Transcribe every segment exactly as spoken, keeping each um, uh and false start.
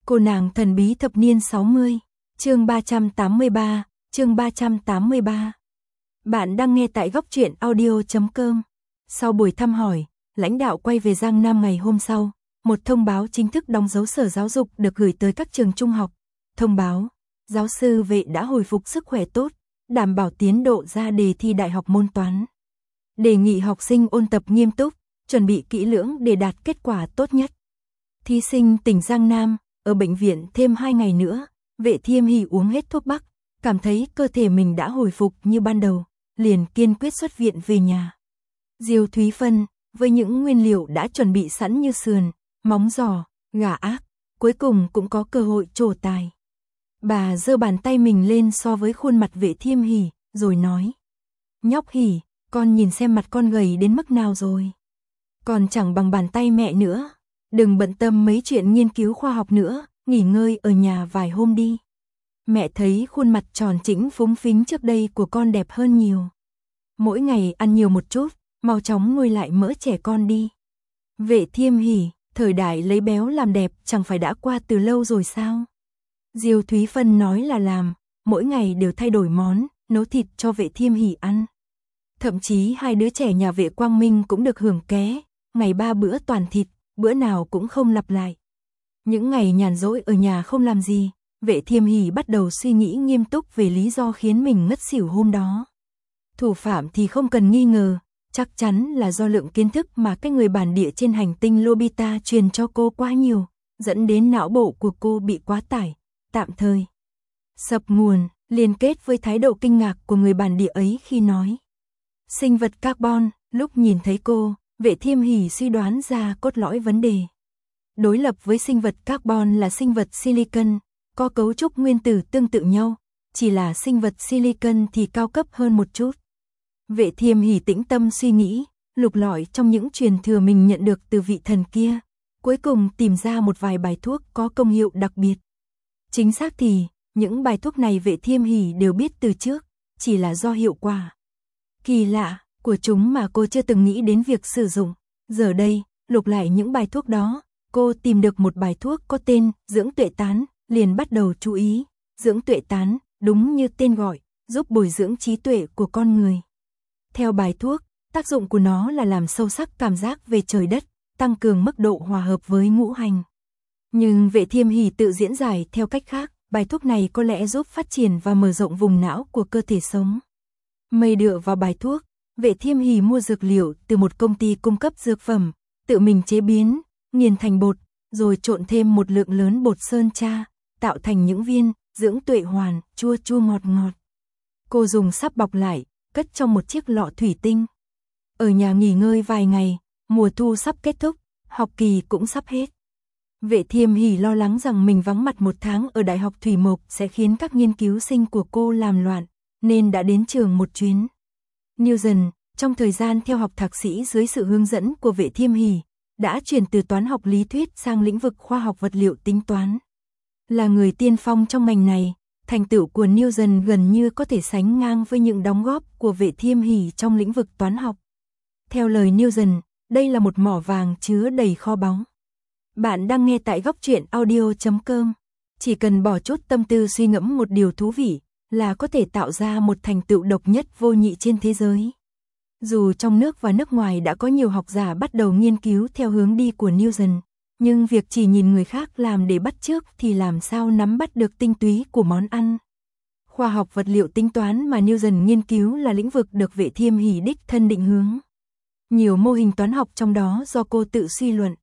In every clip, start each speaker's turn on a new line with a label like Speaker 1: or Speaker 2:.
Speaker 1: Cô nàng thần bí thập niên sáu mươi, chương ba trăm tám mươi ba, chương ba trăm tám mươi ba. Bạn đang nghe tại góc truyện audio chấm com. Sau buổi thăm hỏi, lãnh đạo quay về Giang Nam ngày hôm sau, một thông báo chính thức đóng dấu Sở Giáo dục được gửi tới các trường trung học. Thông báo, giáo sư Vệ đã hồi phục sức khỏe tốt, đảm bảo tiến độ ra đề thi đại học môn toán. Đề nghị học sinh ôn tập nghiêm túc, chuẩn bị kỹ lưỡng để đạt kết quả tốt nhất. Thí sinh tỉnh Giang Nam, ở bệnh viện thêm hai ngày nữa, Vệ Thiêm Hỷ uống hết thuốc bắc, cảm thấy cơ thể mình đã hồi phục như ban đầu, liền kiên quyết xuất viện về nhà. Diêu Thúy Phân, với những nguyên liệu đã chuẩn bị sẵn như sườn, móng giò, gà ác, cuối cùng cũng có cơ hội trổ tài. Bà giơ bàn tay mình lên so với khuôn mặt Vệ Thiêm Hỷ, rồi nói: "Nhóc Hỷ, con nhìn xem mặt con gầy đến mức nào rồi. Còn chẳng bằng bàn tay mẹ nữa. Đừng bận tâm mấy chuyện nghiên cứu khoa học nữa, nghỉ ngơi ở nhà vài hôm đi. Mẹ thấy khuôn mặt tròn trĩnh phúng phính trước đây của con đẹp hơn nhiều. Mỗi ngày ăn nhiều một chút, mau chóng nuôi lại mỡ trẻ con đi." Vệ Thiêm Hỷ, thời đại lấy béo làm đẹp chẳng phải đã qua từ lâu rồi sao? Diêu Thúy Phân nói là làm, mỗi ngày đều thay đổi món, nấu thịt cho Vệ Thiêm Hỷ ăn. Thậm chí hai đứa trẻ nhà Vệ Quang Minh cũng được hưởng ké, ngày ba bữa toàn thịt, bữa nào cũng không lặp lại. Những ngày nhàn rỗi ở nhà không làm gì, Vệ Thiêm Hỷ bắt đầu suy nghĩ nghiêm túc về lý do khiến mình ngất xỉu hôm đó. Thủ phạm thì không cần nghi ngờ, chắc chắn là do lượng kiến thức mà cái người bản địa trên hành tinh Lobita truyền cho cô quá nhiều, dẫn đến não bộ của cô bị quá tải, tạm thời sập nguồn, liên kết với thái độ kinh ngạc của người bản địa ấy khi nói sinh vật carbon. Lúc nhìn thấy cô, Vệ Thiêm Hỷ suy đoán ra cốt lõi vấn đề. Đối lập với sinh vật carbon là sinh vật silicon, có cấu trúc nguyên tử tương tự nhau, chỉ là sinh vật silicon thì cao cấp hơn một chút. Vệ Thiêm Hỷ tĩnh tâm suy nghĩ, lục lọi trong những truyền thừa mình nhận được từ vị thần kia, cuối cùng tìm ra một vài bài thuốc có công hiệu đặc biệt. Chính xác thì, những bài thuốc này Vệ Thiêm Hỷ đều biết từ trước, chỉ là do hiệu quả kỳ lạ của chúng mà cô chưa từng nghĩ đến việc sử dụng. Giờ đây, lục lại những bài thuốc đó, cô tìm được một bài thuốc có tên dưỡng tuệ tán, liền bắt đầu chú ý. Dưỡng tuệ tán, đúng như tên gọi, giúp bồi dưỡng trí tuệ của con người. Theo bài thuốc, tác dụng của nó là làm sâu sắc cảm giác về trời đất, tăng cường mức độ hòa hợp với ngũ hành. Nhưng Vệ Thiêm Hỷ tự diễn giải theo cách khác, bài thuốc này có lẽ giúp phát triển và mở rộng vùng não của cơ thể sống. Mây dựa vào bài thuốc, Vệ Thiêm Hỷ mua dược liệu từ một công ty cung cấp dược phẩm, tự mình chế biến, nghiền thành bột, rồi trộn thêm một lượng lớn bột sơn tra, tạo thành những viên dưỡng tuệ hoàn, chua chua ngọt ngọt. Cô dùng sáp bọc lại, cất trong một chiếc lọ thủy tinh. Ở nhà nghỉ ngơi vài ngày, mùa thu sắp kết thúc, học kỳ cũng sắp hết. Vệ Thiêm Hỷ lo lắng rằng mình vắng mặt một tháng ở Đại học Thủy Mộc sẽ khiến các nghiên cứu sinh của cô làm loạn, nên đã đến trường một chuyến. Newton, trong thời gian theo học thạc sĩ dưới sự hướng dẫn của Vệ Thiêm Hỷ, đã chuyển từ toán học lý thuyết sang lĩnh vực khoa học vật liệu tính toán. Là người tiên phong trong ngành này, thành tựu của Newton gần như có thể sánh ngang với những đóng góp của Vệ Thiêm Hỷ trong lĩnh vực toán học. Theo lời Newton, đây là một mỏ vàng chứa đầy kho báu. Bạn đang nghe tại góc truyện audio chấm com. Chỉ cần bỏ chút tâm tư suy ngẫm một điều thú vị, là có thể tạo ra một thành tựu độc nhất vô nhị trên thế giới. Dù trong nước và nước ngoài đã có nhiều học giả bắt đầu nghiên cứu theo hướng đi của Newton, nhưng việc chỉ nhìn người khác làm để bắt chước thì làm sao nắm bắt được tinh túy của món ăn. Khoa học vật liệu tính toán mà Newton nghiên cứu là lĩnh vực được Vệ Thiêm Hỷ đích thân định hướng. Nhiều mô hình toán học trong đó do cô tự suy luận.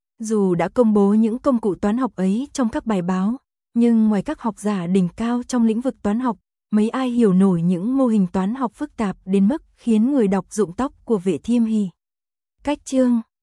Speaker 1: Dù đã công bố những công cụ toán học ấy trong các bài báo, nhưng ngoài các học giả đỉnh cao trong lĩnh vực toán học, mấy ai hiểu nổi những mô hình toán học phức tạp đến mức khiến người đọc rụng tóc của Vệ Thiêm Hỷ. Cách chương